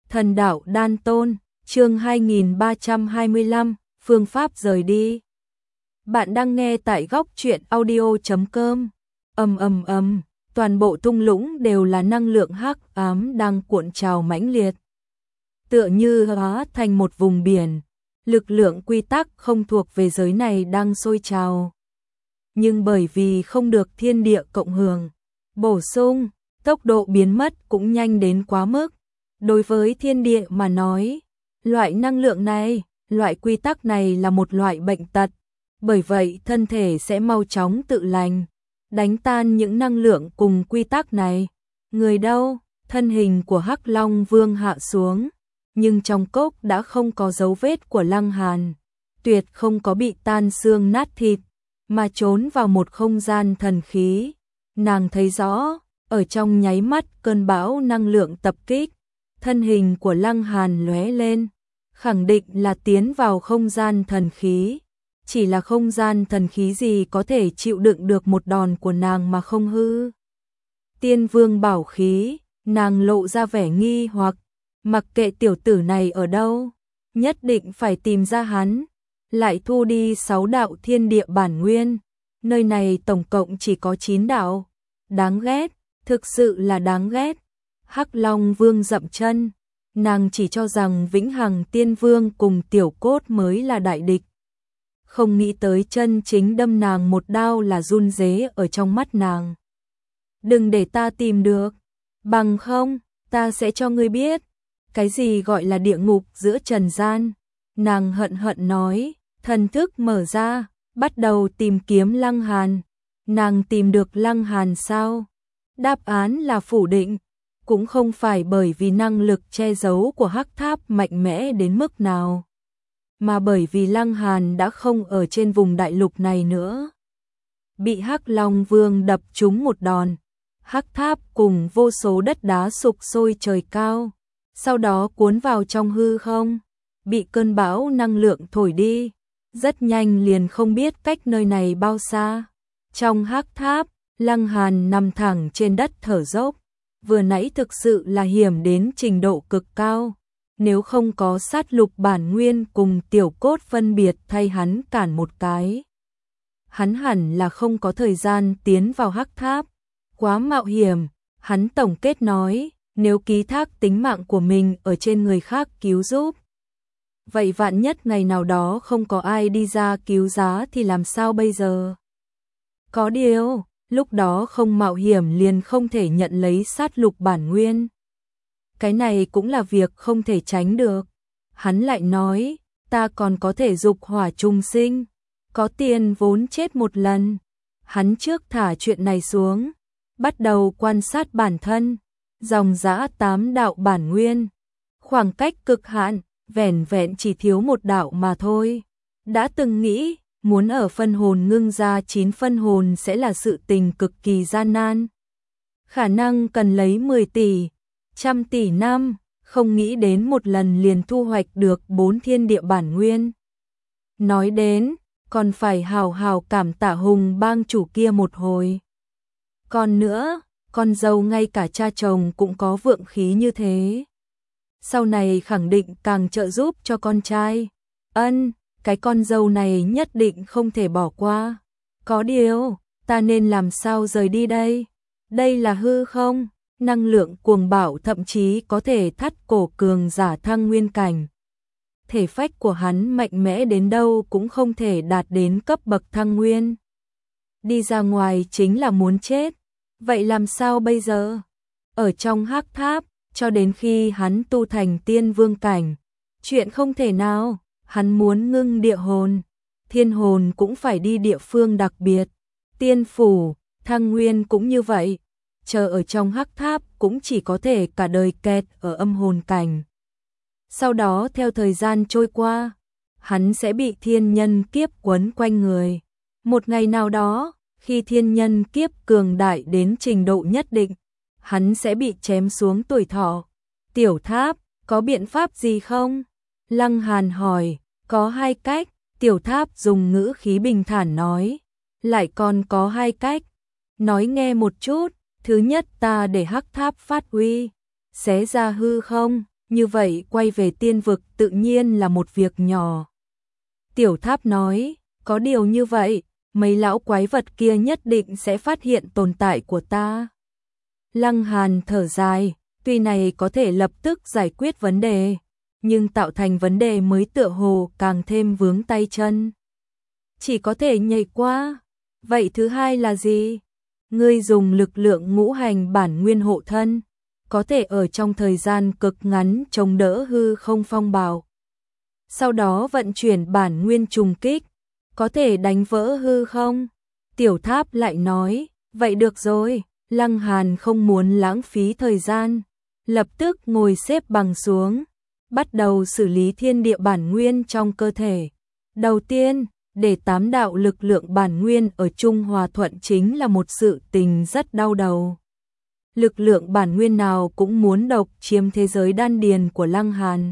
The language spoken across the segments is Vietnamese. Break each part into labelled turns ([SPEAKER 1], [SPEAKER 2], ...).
[SPEAKER 1] Thần đạo đan tôn, chương 2325, phương pháp rời đi. Bạn đang nghe tại góc truyện audio.com. Toàn bộ thung lũng đều là năng lượng hắc ám đang cuộn trào mãnh liệt. Tựa như hóa thành một vùng biển, lực lượng quy tắc không thuộc về giới này đang sôi trào. Nhưng bởi vì không được thiên địa cộng hưởng, bổ sung, tốc độ biến mất cũng nhanh đến quá mức. Đối với thiên địa mà nói, loại năng lượng này, loại quy tắc này là một loại bệnh tật, bởi vậy thân thể sẽ mau chóng tự lành, đánh tan những năng lượng cùng quy tắc này. Người đâu? Thân hình của Hắc Long Vương hạ xuống, nhưng trong cốc đã không có dấu vết của Lăng Hàn, tuyệt không có bị tan xương nát thịt, mà trốn vào một không gian thần khí. Nàng thấy rõ, ở trong nháy mắt cơn bão năng lượng tập kích, thân hình của Lăng Hàn lóe lên, khẳng định là tiến vào không gian thần khí. Chỉ là không gian thần khí gì có thể chịu đựng được một đòn của nàng mà không hư? Tiên vương bảo khí, nàng lộ ra vẻ nghi hoặc, mặc kệ tiểu tử này ở đâu, nhất định phải tìm ra hắn. Lại thu đi 6 đạo thiên địa bản nguyên, nơi này tổng cộng chỉ có 9 đạo. Đáng ghét, thực sự là đáng ghét. Hắc Long Vương dậm chân, nàng chỉ cho rằng Vĩnh Hằng Tiên Vương cùng Tiểu Cốt mới là đại địch. Không nghĩ tới chân chính đâm nàng một đao là run rế ở trong mắt nàng. Đừng để ta tìm được, bằng không, ta sẽ cho ngươi biết, cái gì gọi là địa ngục giữa trần gian. Nàng hận hận nói, thần thức mở ra, bắt đầu tìm kiếm Lăng Hàn. Nàng tìm được Lăng Hàn sao? Đáp án là phủ định, cũng không phải bởi vì năng lực che giấu của Hắc Tháp mạnh mẽ đến mức nào, mà bởi vì Lăng Hàn đã không ở trên vùng đại lục này nữa. Bị Hắc Long Vương đập trúng một đòn, Hắc Tháp cùng vô số đất đá sục sôi trời cao, sau đó cuốn vào trong hư không, bị cơn bão năng lượng thổi đi, rất nhanh liền không biết cách nơi này bao xa. Trong Hắc Tháp, Lăng Hàn nằm thẳng trên đất thở dốc, vừa nãy thực sự là hiểm đến trình độ cực cao. Nếu không có sát lục bản nguyên cùng Tiểu Cốt phân biệt thay hắn cản một cái, hắn hẳn là không có thời gian tiến vào Hắc Tháp. Quá mạo hiểm, hắn tổng kết nói, nếu ký thác tính mạng của mình ở trên người khác cứu giúp, vậy vạn nhất ngày nào đó không có ai đi ra cứu giá thì làm sao bây giờ? Có điều, lúc đó không mạo hiểm liền không thể nhận lấy sát lục bản nguyên. Cái này cũng là việc không thể tránh được. Hắn lại nói, ta còn có thể dục hỏa trùng sinh, có tiền vốn chết một lần. Hắn trước thả chuyện này xuống, bắt đầu quan sát bản thân, dòng dã 8 đạo bản nguyên, khoảng cách cực hạn, vẻn vẹn chỉ thiếu một đạo mà thôi. Đã từng nghĩ, muốn ở phân hồn ngưng ra 9 phân hồn sẽ là sự tình cực kỳ gian nan. Khả năng cần lấy 10 tỷ, 100 tỷ năm, không nghĩ đến một lần liền thu hoạch được 4 thiên địa bản nguyên. Nói đến, còn phải hào hào cảm tạ Hùng Bang chủ kia một hồi. Còn nữa, con dâu ngay cả cha chồng cũng có vượng khí như thế, sau này khẳng định càng trợ giúp cho con trai. Cái con dâu này nhất định không thể bỏ qua. Có điều, ta nên làm sao rời đi đây? Đây là hư không? Năng lượng cuồng bạo thậm chí có thể thắt cổ cường giả thăng nguyên cảnh. Thể phách của hắn mạnh mẽ đến đâu cũng không thể đạt đến cấp bậc thăng nguyên. Đi ra ngoài chính là muốn chết. Vậy làm sao bây giờ? Ở trong Hắc Tháp, cho đến khi hắn tu thành tiên vương cảnh, chuyện không thể nào. Hắn muốn ngưng địa hồn, thiên hồn cũng phải đi địa phương đặc biệt. Tiên phủ, thăng nguyên cũng như vậy. Chờ ở trong Hắc Tháp cũng chỉ có thể cả đời kẹt ở âm hồn cảnh. Sau đó theo thời gian trôi qua, hắn sẽ bị thiên nhân kiếp quấn quanh người. Một ngày nào đó, khi thiên nhân kiếp cường đại đến trình độ nhất định, hắn sẽ bị chém xuống tuổi thọ. Tiểu Tháp, có biện pháp gì không? Lăng Hàn hỏi. Có 2 cách, Tiểu Tháp dùng ngữ khí bình thản nói. Lại còn có 2 cách. Nói nghe một chút. Thứ nhất, ta để Hắc Tháp phát uy, xé ra hư không, như vậy quay về tiên vực tự nhiên là một việc nhỏ. Tiểu Tháp nói, có điều như vậy, mấy lão quái vật kia nhất định sẽ phát hiện tồn tại của ta. Lăng Hàn thở dài, tuy này có thể lập tức giải quyết vấn đề, nhưng tạo thành vấn đề mới tựa hồ càng thêm vướng tay chân. Chỉ có thể nhảy qua. Vậy thứ hai là gì? Ngươi dùng lực lượng ngũ hành bản nguyên hộ thân, có thể ở trong thời gian cực ngắn chống đỡ hư không phong bạo. Sau đó vận chuyển bản nguyên trùng kích, có thể đánh vỡ hư không? Tiểu Tháp lại nói, vậy được rồi. Lăng Hàn không muốn lãng phí thời gian, lập tức ngồi xếp bằng xuống, bắt đầu xử lý thiên địa bản nguyên trong cơ thể. Đầu tiên, để 8 đạo lực lượng bản nguyên ở chung hòa thuận chính là một sự tình rất đau đầu. Lực lượng bản nguyên nào cũng muốn độc chiếm thế giới đan điền của Lăng Hàn.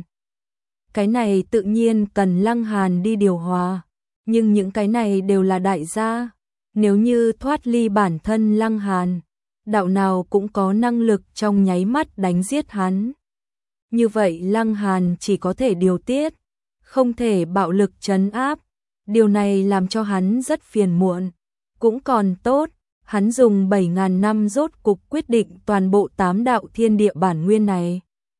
[SPEAKER 1] Cái này tự nhiên cần Lăng Hàn đi điều hòa, nhưng những cái này đều là đại gia. Nếu như thoát ly bản thân Lăng Hàn, đạo nào cũng có năng lực trong nháy mắt đánh giết hắn. Như vậy Lăng Hàn chỉ có thể điều tiết, không thể bạo lực trấn áp. Điều này làm cho hắn rất phiền muộn. Cũng còn tốt, hắn dùng 7.000 năm rốt cục quyết định toàn bộ 8 đạo thiên địa bản nguyên này.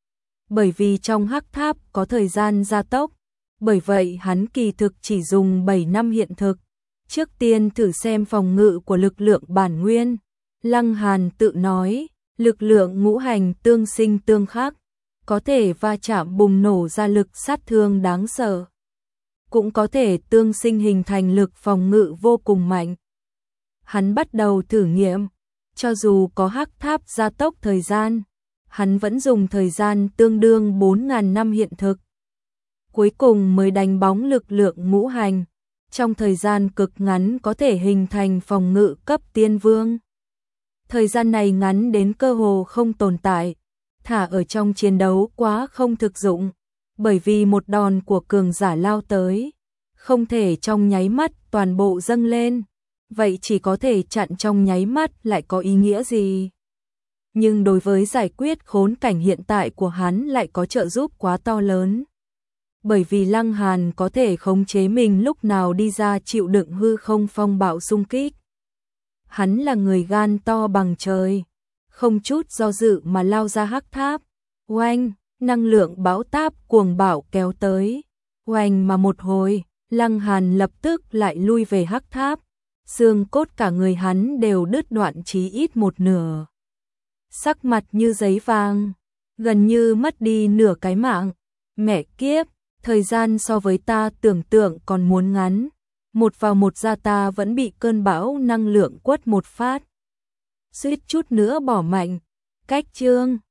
[SPEAKER 1] Bởi vì trong Hắc Tháp có thời gian gia tốc, bởi vậy hắn kỳ thực chỉ dùng 7 năm hiện thực. Trước tiên thử xem phòng ngự của lực lượng bản nguyên. Lăng Hàn tự nói, lực lượng ngũ hành tương sinh tương khắc, có thể va chạm bùng nổ ra lực sát thương đáng sợ, cũng có thể tương sinh hình thành lực phòng ngự vô cùng mạnh. Hắn bắt đầu thử nghiệm, cho dù có Hắc Tháp gia tốc thời gian, hắn vẫn dùng thời gian tương đương 4.000 năm hiện thực. Cuối cùng mới đánh bóng lực lượng ngũ hành, trong thời gian cực ngắn có thể hình thành phòng ngự cấp tiên vương. Thời gian này ngắn đến cơ hồ không tồn tại, thả ở trong chiến đấu quá không thực dụng, bởi vì một đòn của cường giả lao tới, không thể trong nháy mắt toàn bộ dâng lên, vậy chỉ có thể chặn trong nháy mắt lại có ý nghĩa gì. Nhưng đối với giải quyết khốn cảnh hiện tại của hắn lại có trợ giúp quá to lớn. Bởi vì Lăng Hàn có thể khống chế mình lúc nào đi ra chịu đựng hư không phong bạo xung kích. Hắn là người gan to bằng trời, không chút do dự mà lao ra Hắc Tháp. Oanh, năng lượng bão táp cuồng bạo kéo tới. Oanh mà một hồi, Lăng Hàn lập tức lại lui về Hắc Tháp. Xương cốt cả người hắn đều đứt đoạn chí ít một nửa. Sắc mặt như giấy vàng, gần như mất đi nửa cái mạng. Mẹ kiếp, thời gian so với ta tưởng tượng còn muốn ngắn. Một vào một ra ta vẫn bị cơn bão năng lượng quất một phát. Suýt chút nữa bỏ mạnh. Cách chương